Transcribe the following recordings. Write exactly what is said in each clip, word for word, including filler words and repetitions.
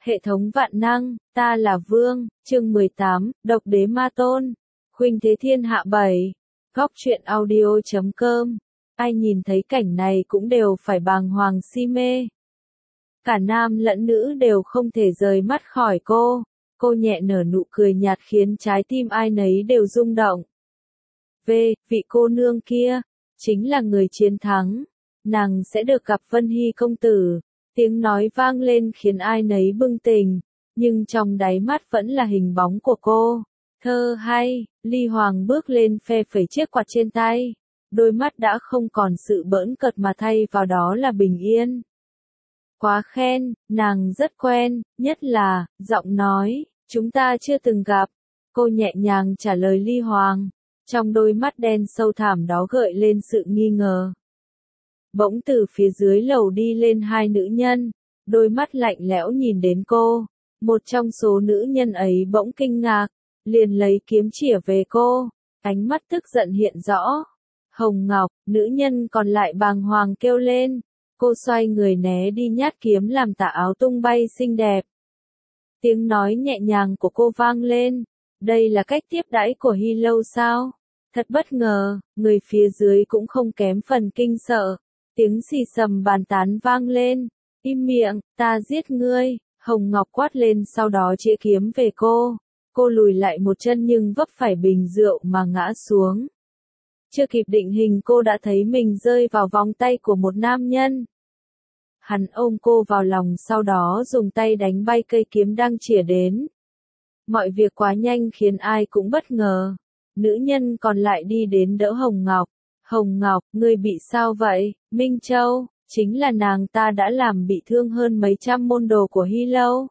Hệ thống vạn năng, ta là Vương, chương mười tám, Độc đế ma tôn, khuynh thế thiên hạ bảy, góc truyện audio chấm com. Ai nhìn thấy cảnh này cũng đều phải bàng hoàng si mê. Cả nam lẫn nữ đều không thể rời mắt khỏi cô, cô nhẹ nở nụ cười nhạt khiến trái tim ai nấy đều rung động. V, vị cô nương kia, chính là người chiến thắng, nàng sẽ được gặp Vân Hy công tử. Tiếng nói vang lên khiến ai nấy bừng tỉnh, nhưng trong đáy mắt vẫn là hình bóng của cô. Thơ hay, Ly Hoàng bước lên phe phẩy chiếc quạt trên tay, đôi mắt đã không còn sự bỡn cợt mà thay vào đó là bình yên. Quá khen, nàng rất quen, nhất là, giọng nói, chúng ta chưa từng gặp. Cô nhẹ nhàng trả lời Ly Hoàng, trong đôi mắt đen sâu thẳm đó gợi lên sự nghi ngờ. Bỗng từ phía dưới lầu đi lên hai nữ nhân, đôi mắt lạnh lẽo nhìn đến cô. Một trong số nữ nhân ấy bỗng kinh ngạc, liền lấy kiếm chĩa về cô, ánh mắt tức giận hiện rõ. Hồng Ngọc, nữ nhân còn lại bàng hoàng kêu lên, cô xoay người né đi nhát kiếm làm tà áo tung bay xinh đẹp. Tiếng nói nhẹ nhàng của cô vang lên, đây là cách tiếp đãi của Hy Lâu sao? Thật bất ngờ, người phía dưới cũng không kém phần kinh sợ. Tiếng xì xầm bàn tán vang lên, im miệng, ta giết ngươi, Hồng Ngọc quát lên sau đó chĩa kiếm về cô. Cô lùi lại một chân nhưng vấp phải bình rượu mà ngã xuống. Chưa kịp định hình cô đã thấy mình rơi vào vòng tay của một nam nhân. Hắn ôm cô vào lòng sau đó dùng tay đánh bay cây kiếm đang chĩa đến. Mọi việc quá nhanh khiến ai cũng bất ngờ. Nữ nhân còn lại đi đến đỡ Hồng Ngọc. Hồng Ngọc, ngươi bị sao vậy? Minh Châu, chính là nàng ta đã làm bị thương hơn mấy trăm môn đồ của Hy Lâu.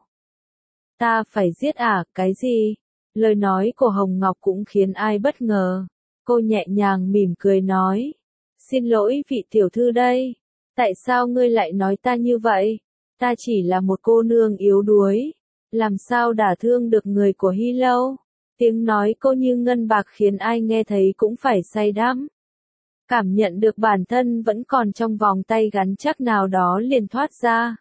Ta phải giết à, cái gì? Lời nói của Hồng Ngọc cũng khiến ai bất ngờ. Cô nhẹ nhàng mỉm cười nói. Xin lỗi vị tiểu thư đây. Tại sao ngươi lại nói ta như vậy? Ta chỉ là một cô nương yếu đuối. Làm sao đả thương được người của Hy Lâu? Tiếng nói cô như ngân bạc khiến ai nghe thấy cũng phải say đắm. Cảm nhận được bản thân vẫn còn trong vòng tay gắn chắc nào đó liền thoát ra.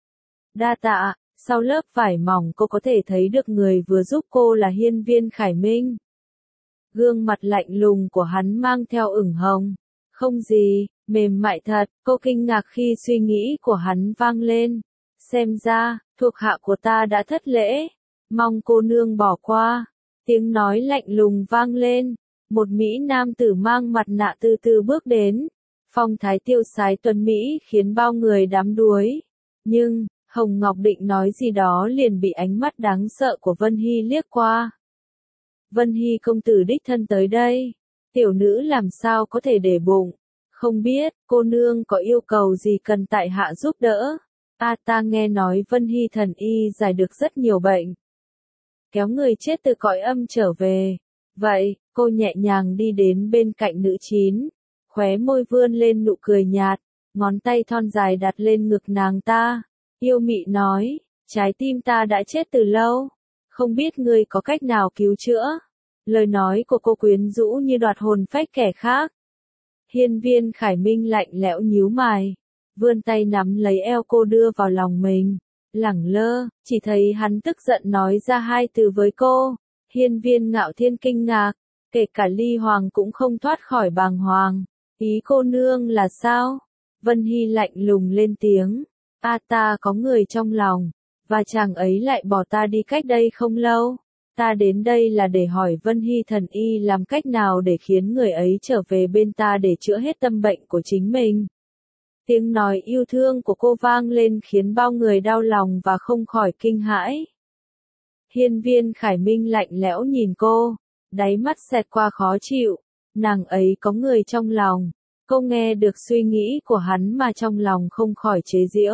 Đa tạ, sau lớp vải mỏng cô có thể thấy được người vừa giúp cô là Hiên Viên Khải Minh. Gương mặt lạnh lùng của hắn mang theo ửng hồng. Không gì, mềm mại thật, cô kinh ngạc khi suy nghĩ của hắn vang lên. Xem ra, thuộc hạ của ta đã thất lễ, mong cô nương bỏ qua. Tiếng nói lạnh lùng vang lên. Một Mỹ nam tử mang mặt nạ từ từ bước đến, phong thái tiêu sái tuấn Mỹ khiến bao người đắm đuối. Nhưng, Hồng Ngọc định nói gì đó liền bị ánh mắt đáng sợ của Vân Hy liếc qua. Vân Hy công tử đích thân tới đây, tiểu nữ làm sao có thể để bụng, không biết, cô nương có yêu cầu gì cần tại hạ giúp đỡ. A ta nghe nói Vân Hy thần y giải được rất nhiều bệnh. Kéo người chết từ cõi âm trở về. Vậy, cô nhẹ nhàng đi đến bên cạnh nữ chín, khóe môi vươn lên nụ cười nhạt, ngón tay thon dài đặt lên ngực nàng ta, yêu mị nói, trái tim ta đã chết từ lâu, không biết ngươi có cách nào cứu chữa. Lời nói của cô quyến rũ như đoạt hồn phách kẻ khác. Hiên Viên Khải Minh lạnh lẽo nhíu mày, vươn tay nắm lấy eo cô đưa vào lòng mình, lẳng lơ, chỉ thấy hắn tức giận nói ra hai từ với cô. Hiên Viên Ngạo Thiên kinh ngạc, kể cả Ly Hoàng cũng không thoát khỏi bàng hoàng. Ý cô nương là sao? Vân Hy lạnh lùng lên tiếng. A ta có người trong lòng, và chàng ấy lại bỏ ta đi cách đây không lâu. Ta đến đây là để hỏi Vân Hy thần y làm cách nào để khiến người ấy trở về bên ta để chữa hết tâm bệnh của chính mình. Tiếng nói yêu thương của cô vang lên khiến bao người đau lòng và không khỏi kinh hãi. Hiên Viên Khải Minh lạnh lẽo nhìn cô, đáy mắt xẹt qua khó chịu, nàng ấy có người trong lòng. Cô nghe được suy nghĩ của hắn mà trong lòng không khỏi chế giễu.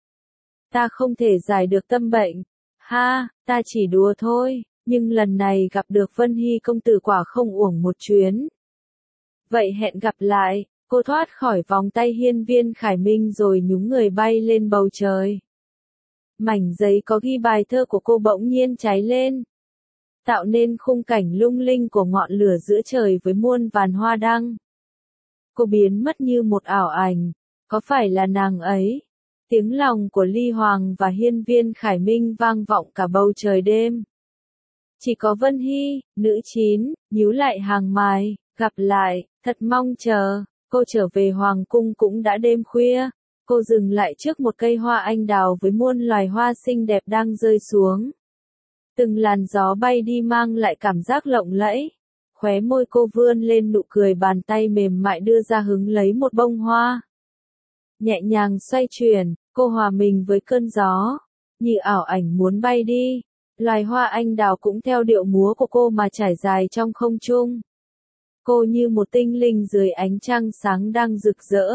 Ta không thể giải được tâm bệnh. Ha, ta chỉ đùa thôi, nhưng lần này gặp được Vân Hy công tử quả không uổng một chuyến. Vậy hẹn gặp lại, cô thoát khỏi vòng tay Hiên Viên Khải Minh rồi nhúng người bay lên bầu trời. Mảnh giấy có ghi bài thơ của cô bỗng nhiên cháy lên, tạo nên khung cảnh lung linh của ngọn lửa giữa trời với muôn vàn hoa đăng. Cô biến mất như một ảo ảnh, có phải là nàng ấy? Tiếng lòng của Ly Hoàng và hiên viên Khải Minh vang vọng cả bầu trời đêm. Chỉ có Vân Hy, nữ chín, nhíu lại hàng mày, gặp lại, thật mong chờ. Cô trở về Hoàng cung cũng đã đêm khuya. Cô dừng lại trước một cây hoa anh đào với muôn loài hoa xinh đẹp đang rơi xuống. Từng làn gió bay đi mang lại cảm giác lộng lẫy. Khóe môi cô vươn lên nụ cười, bàn tay mềm mại đưa ra hứng lấy một bông hoa. Nhẹ nhàng xoay chuyển, cô hòa mình với cơn gió, như ảo ảnh muốn bay đi. Loài hoa anh đào cũng theo điệu múa của cô mà trải dài trong không trung. Cô như một tinh linh dưới ánh trăng sáng đang rực rỡ.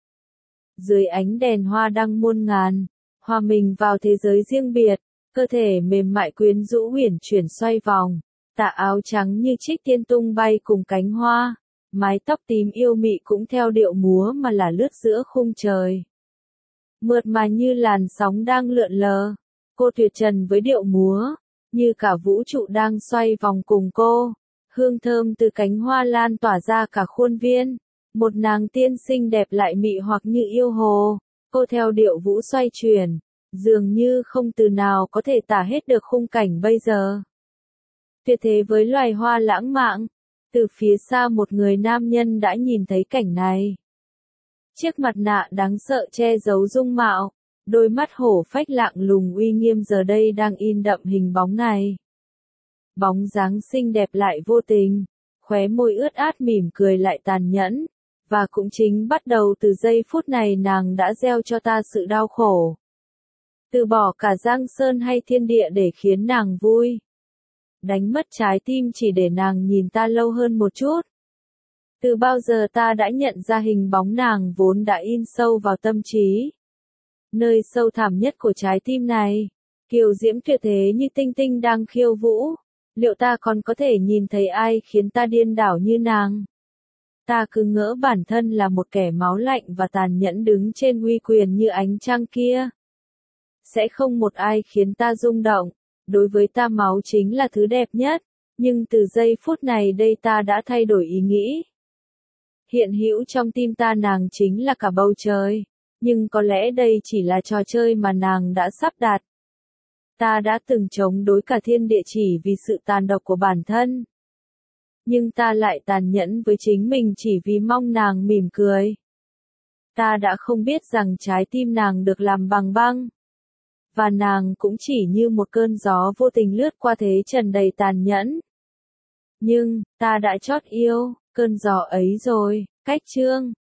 Dưới ánh đèn hoa đăng muôn ngàn, hòa mình vào thế giới riêng biệt, cơ thể mềm mại quyến rũ uyển chuyển xoay vòng, tà áo trắng như trích tiên tung bay cùng cánh hoa, mái tóc tím yêu mị cũng theo điệu múa mà là lướt giữa khung trời. Mượt mà như làn sóng đang lượn lờ, cô tuyệt trần với điệu múa, như cả vũ trụ đang xoay vòng cùng cô. Hương thơm từ cánh hoa lan tỏa ra cả khuôn viên. Một nàng tiên xinh đẹp lại mị hoặc như yêu hồ. Cô theo điệu vũ xoay chuyển, dường như không từ nào có thể tả hết được khung cảnh bây giờ. Tuyệt thế với loài hoa lãng mạn. Từ phía xa một người nam nhân đã nhìn thấy cảnh này. Chiếc mặt nạ đáng sợ che giấu dung mạo. Đôi mắt hổ phách lạng lùng uy nghiêm giờ đây đang in đậm hình bóng này. Bóng dáng xinh đẹp lại vô tình, khóe môi ướt át mỉm cười lại tàn nhẫn, và cũng chính bắt đầu từ giây phút này nàng đã gieo cho ta sự đau khổ. Từ bỏ cả giang sơn hay thiên địa để khiến nàng vui. Đánh mất trái tim chỉ để nàng nhìn ta lâu hơn một chút. Từ bao giờ ta đã nhận ra hình bóng nàng vốn đã in sâu vào tâm trí. Nơi sâu thẳm nhất của trái tim này, kiều diễm tuyệt thế như tinh tinh đang khiêu vũ. Liệu ta còn có thể nhìn thấy ai khiến ta điên đảo như nàng? Ta cứ ngỡ bản thân là một kẻ máu lạnh và tàn nhẫn đứng trên uy quyền như ánh trăng kia. Sẽ không một ai khiến ta rung động. Đối với ta máu chính là thứ đẹp nhất. Nhưng từ giây phút này đây ta đã thay đổi ý nghĩ. Hiện hữu trong tim ta nàng chính là cả bầu trời. Nhưng có lẽ đây chỉ là trò chơi mà nàng đã sắp đặt. Ta đã từng chống đối cả thiên địa chỉ vì sự tàn độc của bản thân. Nhưng ta lại tàn nhẫn với chính mình chỉ vì mong nàng mỉm cười. Ta đã không biết rằng trái tim nàng được làm bằng băng. Và nàng cũng chỉ như một cơn gió vô tình lướt qua thế trần đầy tàn nhẫn. Nhưng, ta đã chót yêu, cơn gió ấy rồi, cách chương.